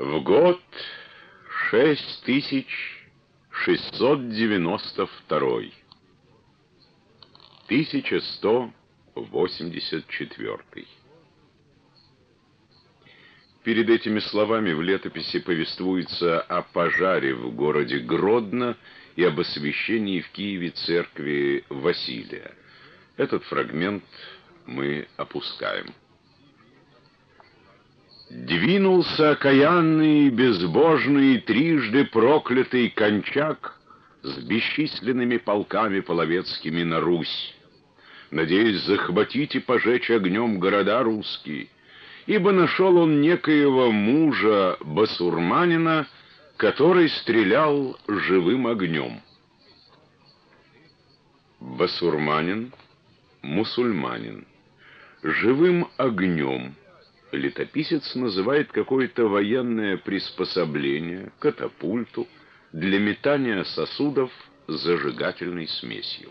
В год 6692, 1184. Перед этими словами в летописи повествуется о пожаре в городе Гродно и об освящении в Киеве церкви Василия. Этот фрагмент мы опускаем. Двинулся окаянный, безбожный, трижды проклятый Кончак с бесчисленными полками половецкими на Русь, надеясь захватить и пожечь огнем города русские, ибо нашел он некоего мужа басурманина, который стрелял живым огнем. Басурманин, мусульманин, живым огнем летописец называет какое-то военное приспособление, катапульту, для метания сосудов с зажигательной смесью.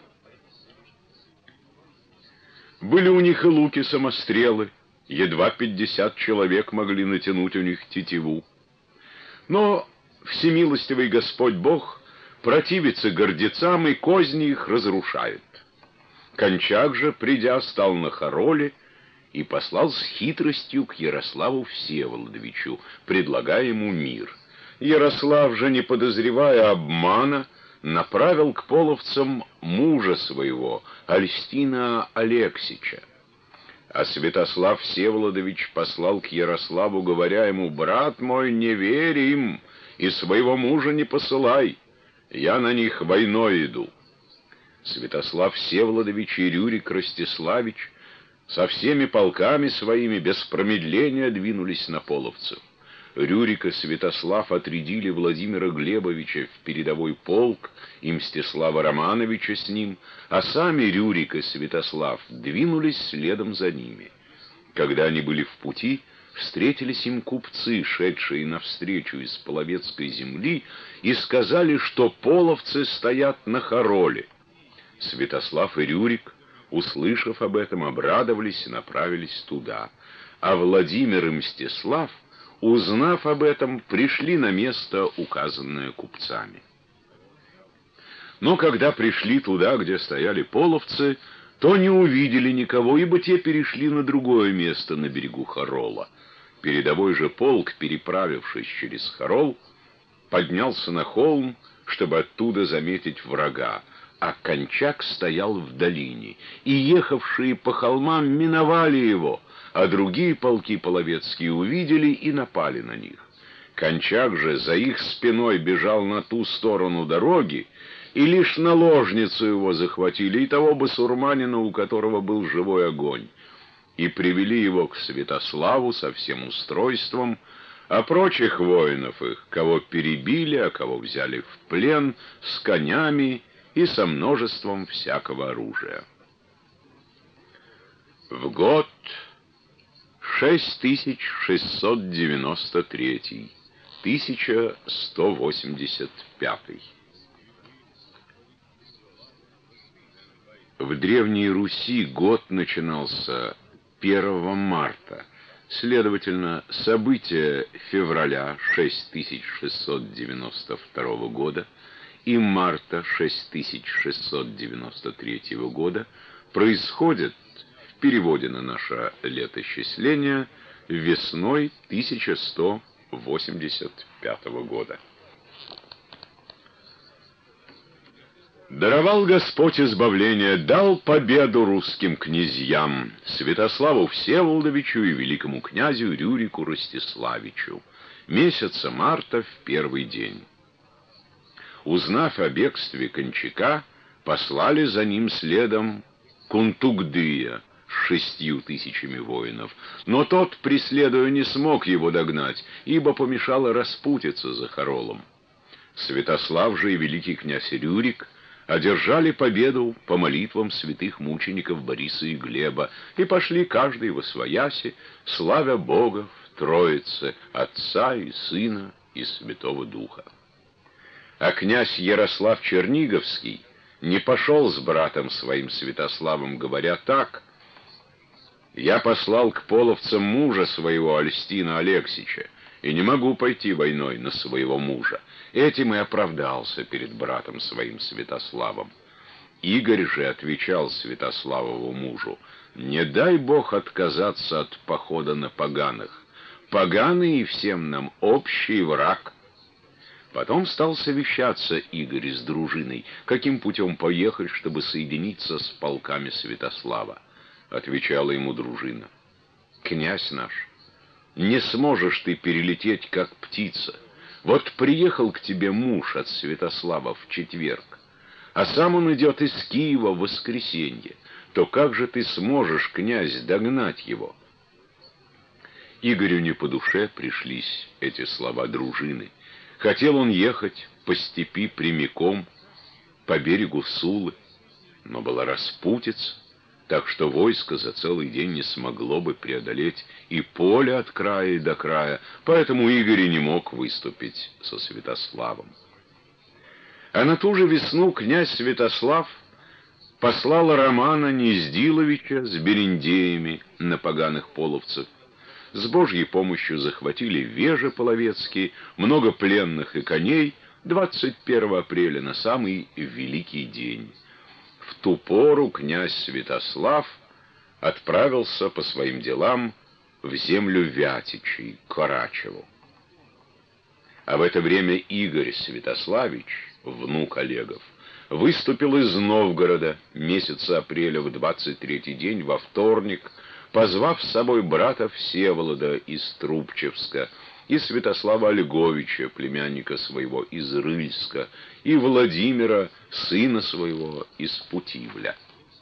Были у них и луки-самострелы, едва 50 человек могли натянуть у них тетиву. Но всемилостивый Господь Бог противится гордецам и козни их разрушает. Кончак же, придя, стал на хороле и послал с хитростью к Ярославу Всеволодовичу, предлагая ему мир. Ярослав же, не подозревая обмана, направил к половцам мужа своего, Альстина Алексича. А Святослав Всеволодович послал к Ярославу, говоря ему: «Брат мой, не верь им, и своего мужа не посылай, я на них войной иду». Святослав Всеволодович и Рюрик Ростиславич со всеми полками своими без промедления двинулись на половцев. Рюрик и Святослав отрядили Владимира Глебовича в передовой полк и Мстислава Романовича с ним, а сами Рюрик и Святослав двинулись следом за ними. Когда они были в пути, встретились им купцы, шедшие навстречу из половецкой земли, и сказали, что половцы стоят на хороле. Святослав и Рюрик, услышав об этом, обрадовались и направились туда, а Владимир и Мстислав, узнав об этом, пришли на место, указанное купцами. Но когда пришли туда, где стояли половцы, то не увидели никого, ибо те перешли на другое место на берегу Хорола. Передовой же полк, переправившись через Хорол, поднялся на холм, чтобы оттуда заметить врага, а Кончак стоял в долине, и ехавшие по холмам миновали его, а другие полки половецкие увидели и напали на них. Кончак же за их спиной бежал на ту сторону дороги, и лишь наложницу его захватили, и того басурманина, у которого был живой огонь, и привели его к Святославу со всем устройством, а прочих воинов их, кого перебили, а кого взяли в плен, с конями и со множеством всякого оружия. В год 6693, 1185. В Древней Руси год начинался 1 марта, следовательно, события февраля 6692 года и марта 6693 года происходят, в переводе на наше летоисчисление, весной 1185 года. Даровал Господь избавление, дал победу русским князьям, Святославу Всеволодовичу и великому князю Рюрику Ростиславичу, месяца марта в первый день. Узнав о бегстве Кончака, послали за ним следом Кунтугдыя с 6000 воинов, но тот, преследуя, не смог его догнать, ибо помешало распутиться за Хоролом. Святослав же и великий князь Рюрик одержали победу по молитвам святых мучеников Бориса и Глеба и пошли каждый восвояси, славя Бога в Троице, Отца и Сына и Святого Духа. А князь Ярослав Черниговский не пошел с братом своим Святославом, говоря так: «Я послал к половцам мужа своего Альстина Алексича, и не могу пойти войной на своего мужа. Этим и оправдался перед братом своим Святославом. Игорь же отвечал Святославову мужу: «Не дай Бог отказаться от похода на поганых. Поганые всем нам общий враг». Потом стал совещаться Игорь с дружиной, каким путем поехать, чтобы соединиться с полками Святослава. Отвечала ему дружина: «Князь наш, не сможешь ты перелететь, как птица. Вот приехал к тебе муж от Святослава в четверг, а сам он идет из Киева в воскресенье. То как же ты сможешь, князь, догнать его?» Игорю не по душе пришлись эти слова дружины. Хотел он ехать по степи прямиком, по берегу Сулы, но была распутица, так что войско за целый день не смогло бы преодолеть и поле от края и до края, поэтому Игорь и не мог выступить со Святославом. А на ту же весну князь Святослав послал Романа Нездиловича с берендеями на поганых половцев. С Божьей помощью захватили вежи половецкие, много пленных и коней 21 апреля на самый великий день. В ту пору князь Святослав отправился по своим делам в землю Вятичей, к Карачеву. А в это время Игорь Святославич, внук Олегов, выступил из Новгорода месяца апреля в 23-й день, во вторник, позвав с собой брата Всеволода из Трубчевска, и Святослава Ольговича, племянника своего, из Рыльска, и Владимира, сына своего, из Путивля.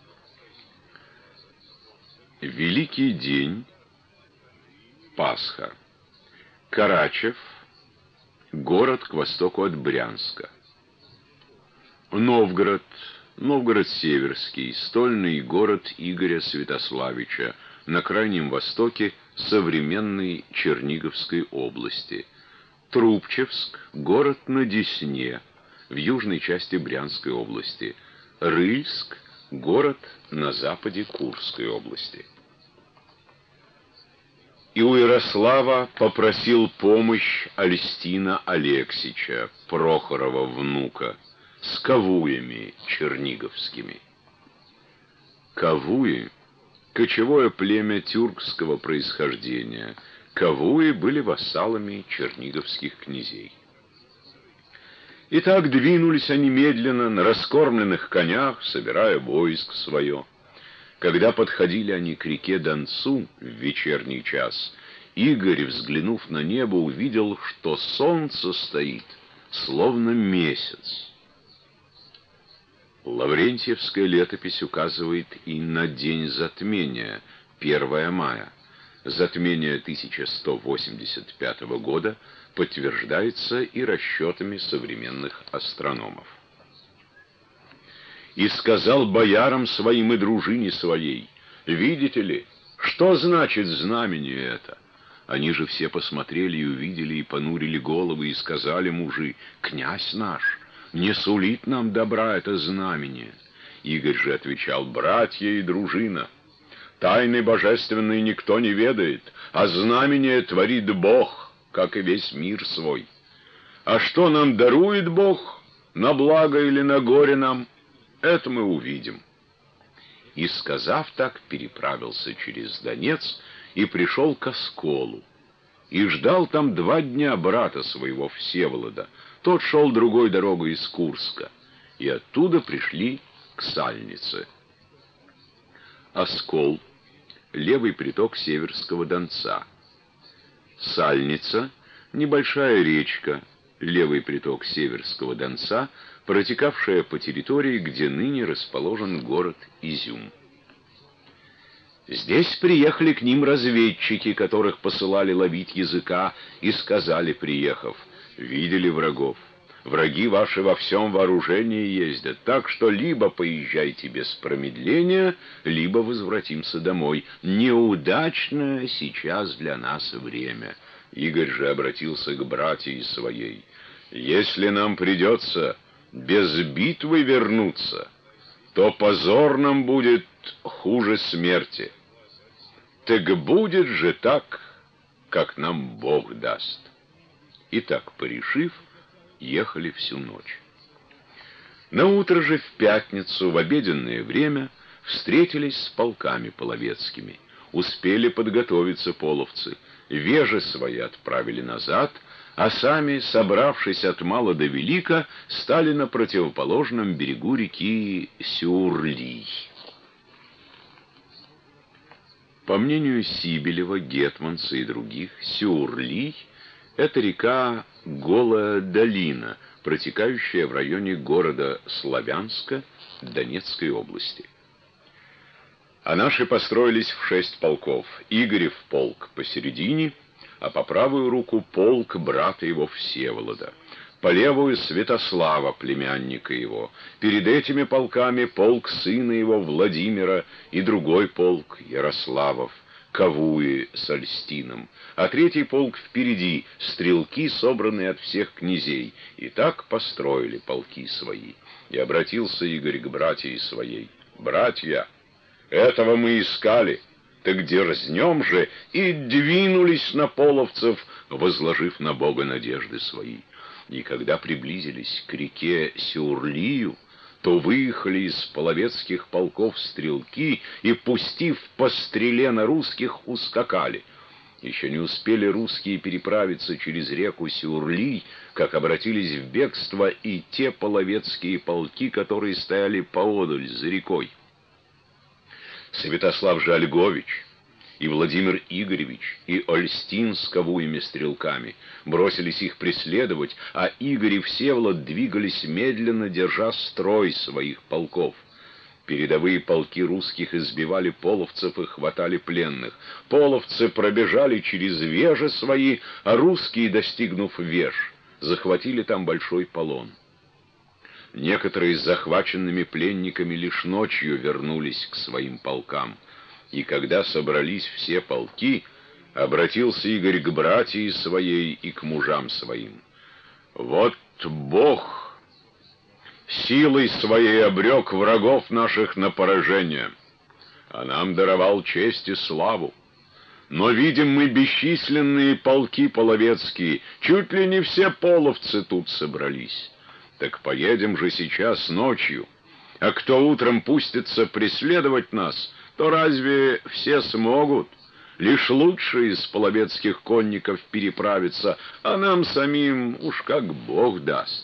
Великий день, Пасха. Карачев, город к востоку от Брянска. Новгород, Новгород-Северский, стольный город Игоря Святославича, на крайнем востоке современной Черниговской области. Трубчевск, город на Десне, в южной части Брянской области. Рыльск, город на западе Курской области. И у Ярослава попросил помощь Альстина Алексича, Прохорова внука, с кавуями черниговскими. Кавуи — кочевое племя тюркского происхождения. Кавуи были вассалами черниговских князей. Итак, двинулись они медленно на раскормленных конях, собирая войск свое. Когда подходили они к реке Донцу в вечерний час, Игорь, взглянув на небо, увидел, что солнце стоит, словно месяц. Лаврентьевская летопись указывает и на день затмения, 1 мая. Затмение 1185 года подтверждается и расчетами современных астрономов. «И сказал боярам своим и дружине своей: видите ли, что значит знамение это? Они же все посмотрели и увидели, и понурили головы, и сказали мужи: князь наш, не сулит нам добра это знамение». Игорь же отвечал: братья и дружина, тайны божественные никто не ведает, а знамение творит Бог, как и весь мир свой. А что нам дарует Бог, на благо или на горе нам, это мы увидим. И, сказав так, переправился через Донец и пришел к Осколу. И ждал там 2 дня брата своего Всеволода. Тот шел другой дорогой из Курска. И оттуда пришли к Сальнице. Оскол — левый приток Северского Донца. Сальница — небольшая речка, левый приток Северского Донца, протекавшая по территории, где ныне расположен город Изюм. Здесь приехали к ним разведчики, которых посылали ловить языка, и сказали, приехав: видели врагов. Враги ваши во всем вооружении ездят, так что либо поезжайте без промедления, либо возвратимся домой. Неудачное сейчас для нас время. Игорь же обратился к братьям своей: если нам придется без битвы вернуться, то позор нам будет хуже смерти. Так будет же так как нам Бог даст. И так, порешив, ехали всю ночь. На утро же в пятницу в обеденное время встретились с полками половецкими. Успели подготовиться половцы, вежи свои отправили назад, а сами, собравшись от мала до велика, стали на противоположном берегу реки Сюрлий. По мнению Сибелева, Гетманца и других, Сюрлий — это река Голая долина, протекающая в районе города Славянска Донецкой области. А наши построились в 6 полков. Игорев полк посередине, а по правую руку полк брата его Всеволода, по левую Святослава, племянника его. Перед этими полками полк сына его Владимира и другой полк Ярославов, Кавуи с Ольстином, а третий полк впереди, стрелки, собранные от всех князей. И так построили полки свои. И обратился Игорь к братьям своей: «Братья, этого мы искали, так дерзнем же!» И двинулись на половцев, возложив на Бога надежды свои. И когда приблизились к реке Сюрлию, то выехали из половецких полков стрелки и, пустив по стреле на русских, ускакали. Еще не успели русские переправиться через реку Сюрлий, как обратились в бегство и те половецкие полки, которые стояли поодаль за рекой. Святослав же Ольгович и Владимир Игоревич и Ольстин с Кавуями стрелками бросились их преследовать, а Игорь и Всеволод двигались медленно, держа строй своих полков. Передовые полки русских избивали половцев и хватали пленных. Половцы пробежали через вежи свои, а русские, достигнув веж, захватили там большой полон. Некоторые с захваченными пленниками лишь ночью вернулись к своим полкам. И когда собрались все полки, обратился Игорь к братьям своей и к мужам своим: «Вот Бог силой своей обрек врагов наших на поражение, а нам даровал честь и славу. Но видим мы бесчисленные полки половецкие, чуть ли не все половцы тут собрались. Так поедем же сейчас ночью, а кто утром пустится преследовать нас, то разве все смогут? Лишь лучшие из половецких конников переправятся, а нам самим уж как Бог даст».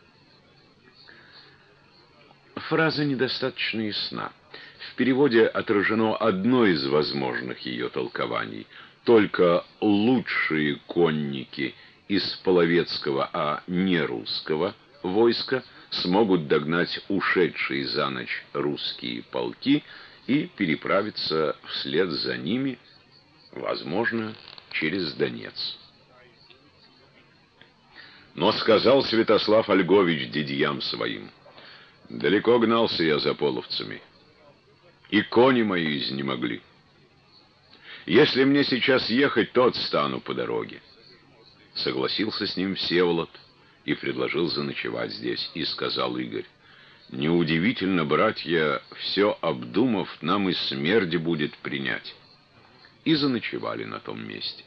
Фраза недостаточно ясна. В переводе отражено одно из возможных ее толкований. Только лучшие конники из половецкого, а не русского войска смогут догнать ушедшие за ночь русские полки и переправиться вслед за ними, возможно, через Донец. Но сказал Святослав Ольгович дядьям своим: «Далеко гнался я за половцами, и кони мои изнемогли. Если мне сейчас ехать, то отстану по дороге». Согласился с ним Всеволод и предложил заночевать здесь. И сказал Игорь: «Неудивительно, братья, все обдумав, нам и смерть будет принять». И заночевали на том месте.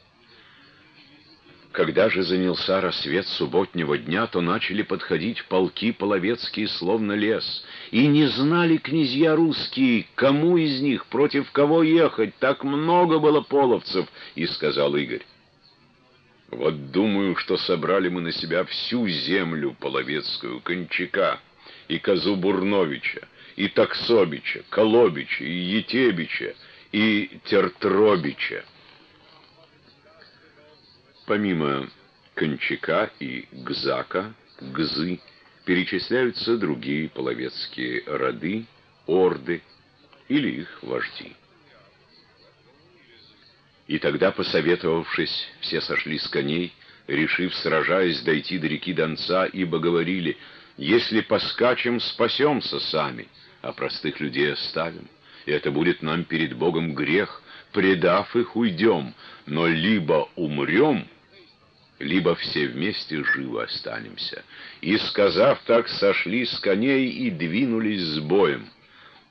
Когда же занялся рассвет субботнего дня, то начали подходить полки половецкие, словно лес. И не знали князья русские, кому из них, против кого ехать, так много было половцев. И сказал Игорь: «Вот думаю, что собрали мы на себя всю землю половецкую, Кончака, и Козу Бурновича, и Таксобича, Колобича, и Етебича, и Тертробича». Помимо Кончака и Гзака, Гзы, перечисляются другие половецкие роды, орды или их вожди. И тогда, посоветовавшись, все сошли с коней, решив, сражаясь, дойти до реки Донца, ибо говорили: «Если поскачем, спасемся сами, а простых людей оставим, и это будет нам перед Богом грех, предав их, уйдем, но либо умрем, либо все вместе живы останемся». И, сказав так, сошли с коней и двинулись с боем.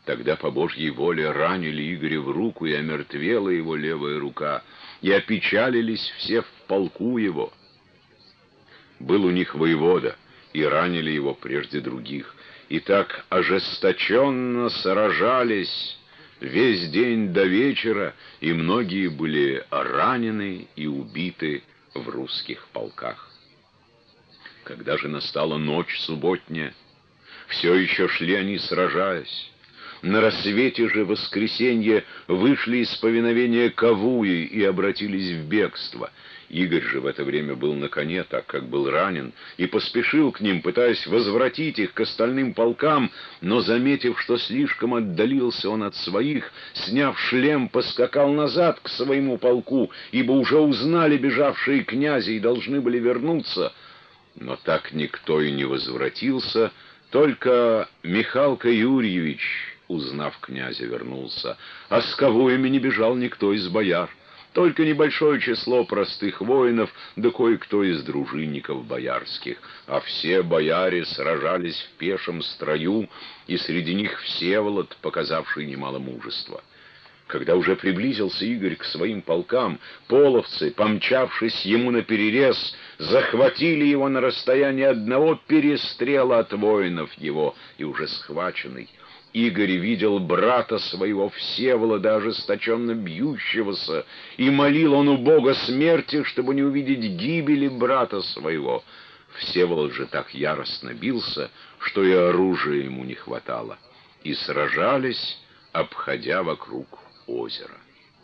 Тогда по Божьей воле ранили Игоря в руку, и омертвела его левая рука, и опечалились все в полку его. Был у них воевода, и ранили его прежде других, и так ожесточенно сражались весь день до вечера, и многие были ранены и убиты в русских полках. Когда же настала ночь субботняя, все еще шли они, сражаясь. На рассвете же воскресенье вышли из повиновения Кавуи и обратились в бегство. Игорь же в это время был на коне, так как был ранен, и поспешил к ним, пытаясь возвратить их к остальным полкам, но, заметив, что слишком отдалился он от своих, сняв шлем, поскакал назад к своему полку, ибо уже узнали бежавшие князи и должны были вернуться. Но так никто и не возвратился, только Михалка Юрьевич, узнав князя, вернулся, а с Кавуями не бежал никто из бояр, только небольшое число простых воинов, да кое-кто из дружинников боярских, а все бояре сражались в пешем строю, и среди них Всеволод, показавший немало мужества. Когда уже приблизился Игорь к своим полкам, половцы, помчавшись ему наперерез, захватили его на расстоянии одного перестрела от воинов его, и уже схваченный Игорь видел брата своего Всеволода, ожесточенно бьющегося, и молил он у Бога смерти, чтобы не увидеть гибели брата своего. Всеволод же так яростно бился, что и оружия ему не хватало, и сражались, обходя вокруг озера.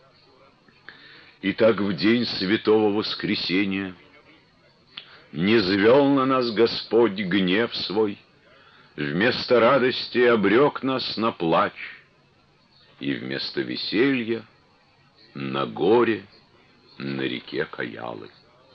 Итак, в день Святого Воскресения низвел на нас Господь гнев свой, вместо радости обрек нас на плач, и вместо веселья на горе на реке Каялы.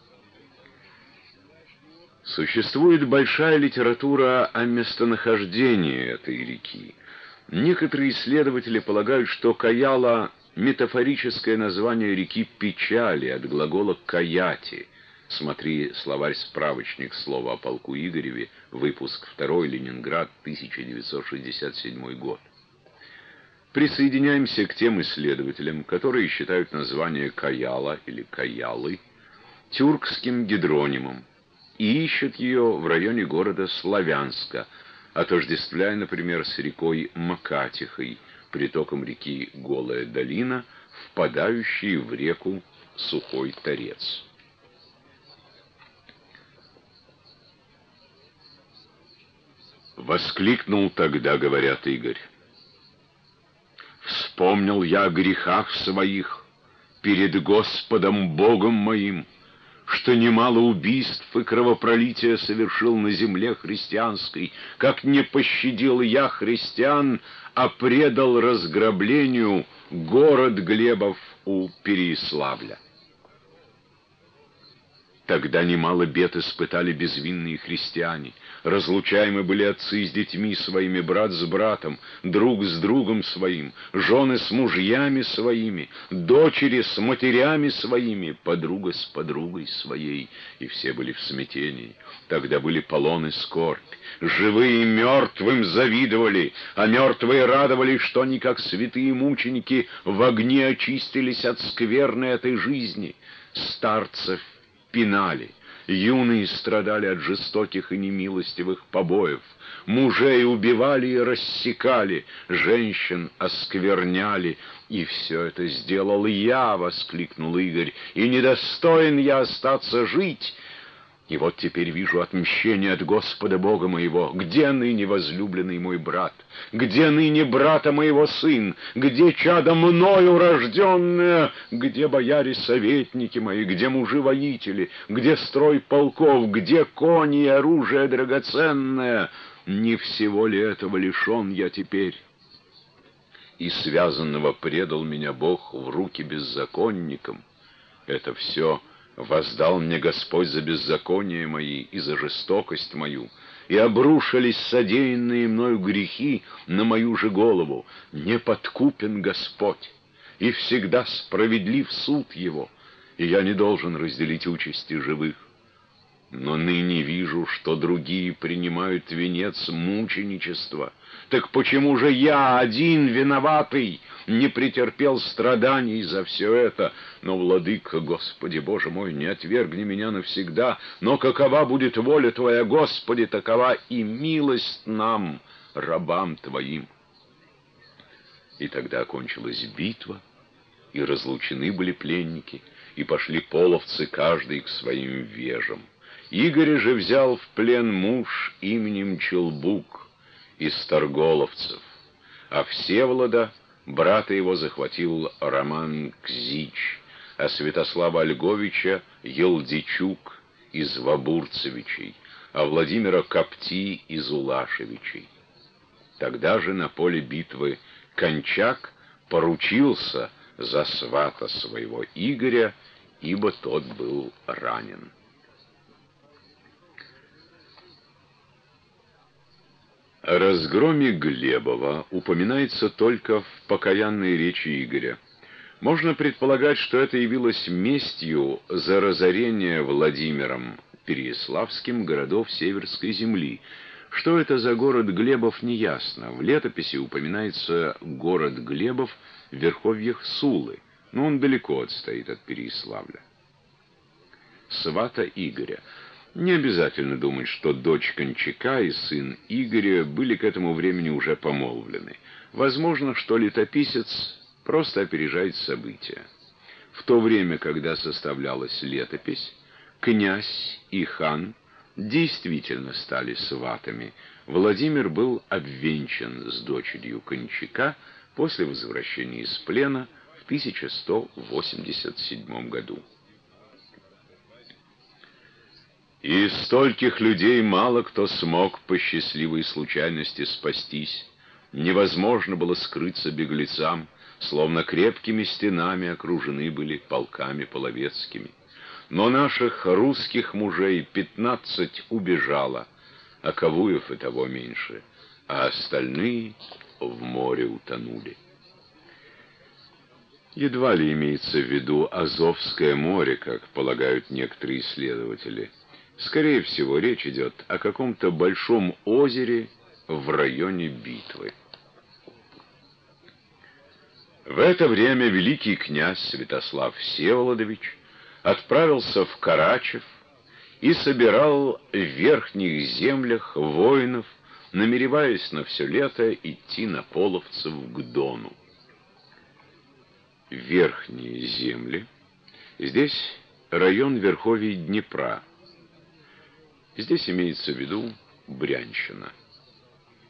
Существует большая литература о местонахождении этой реки. Некоторые исследователи полагают, что Каяла — метафорическое название реки Печали, от глагола «каяти». Смотри словарь-справочник слова о полку Игореве, выпуск 2, Ленинград, 1967 год. Присоединяемся к тем исследователям, которые считают название Каяла или Каялы тюркским гидронимом и ищут ее в районе города Славянска, отождествляя, например, с рекой Макатихой, притоком реки Голая долина, впадающей в реку Сухой Торец. Воскликнул тогда, говорят, Игорь: «Вспомнил я о грехах своих перед Господом Богом моим, что немало убийств и кровопролития совершил на земле христианской, как не пощадил я христиан, а предал разграблению город Глебов у Переяславля. Тогда немало бед испытали безвинные христиане. Разлучаемы были отцы с детьми своими, брат с братом, друг с другом своим, жены с мужьями своими, дочери с матерями своими, подруга с подругой своей, и все были в смятении. Тогда были полон и скорбь. Живые мертвым завидовали, а мертвые радовались, что они, как святые мученики, в огне очистились от скверны этой жизни. Старцев пинали, юные страдали от жестоких и немилостивых побоев, мужей убивали и рассекали, женщин оскверняли. И все это сделал я, — воскликнул Игорь, — и недостоин я остаться жить. И вот теперь вижу отмщение от Господа Бога моего. Где ныне возлюбленный мой брат? Где ныне брата моего сын? Где чадо мною рожденное? Где бояре-советники мои? Где мужи-воители? Где строй полков? Где кони и оружие драгоценное? Не всего ли этого лишен я теперь? И связанного предал меня Бог в руки беззаконникам. Это все воздал мне Господь за беззаконие мои и за жестокость мою, и обрушились содеянные мною грехи на мою же голову. Не подкупен Господь, и всегда справедлив суд его, и я не должен разделить участи живых. Но ныне вижу, что другие принимают венец мученичества. Так почему же я, один виноватый, не претерпел страданий за все это? Но, Владыка, Господи Боже мой, не отвергни меня навсегда, но какова будет воля Твоя, Господи, такова и милость нам, рабам Твоим. И тогда окончилась битва, и разлучены были пленники, и пошли половцы каждый к своим вежам. Игоря же взял в плен муж именем Челбук из торголовцев, а Всеволода, брата его, захватил Роман Кзич, а Святослава Ольговича Елдичук из Вабурцевичей, а Владимира Копти из Улашевичей. Тогда же на поле битвы Кончак поручился за свата своего Игоря, ибо тот был ранен. О разгроме Глебова упоминается только в покаянной речи Игоря. Можно предполагать, что это явилось местью за разорение Владимиром Переяславским городов Северской земли. Что это за город Глебов, неясно. В летописи упоминается город Глебов в верховьях Сулы, но он далеко отстоит от Переяславля. Свата Игоря. Не обязательно думать, что дочь Кончака и сын Игоря были к этому времени уже помолвлены. Возможно, что летописец просто опережает события. В то время, когда составлялась летопись, князь и хан действительно стали сватами. Владимир был обвенчан с дочерью Кончака после возвращения из плена в 1187 году. Из стольких людей мало кто смог по счастливой случайности спастись. Невозможно было скрыться беглецам, словно крепкими стенами окружены были полками половецкими. Но наших русских мужей 15 убежало, а Ковуев и того меньше, а остальные в море утонули. Едва ли имеется в виду Азовское море, как полагают некоторые исследователи. Скорее всего, речь идет о каком-то большом озере в районе битвы. В это время великий князь Святослав Всеволодович отправился в Карачев и собирал в верхних землях воинов, намереваясь на все лето идти на половцев к Дону. Верхние земли. Здесь район верховий Днепра. Здесь имеется в виду Брянщина.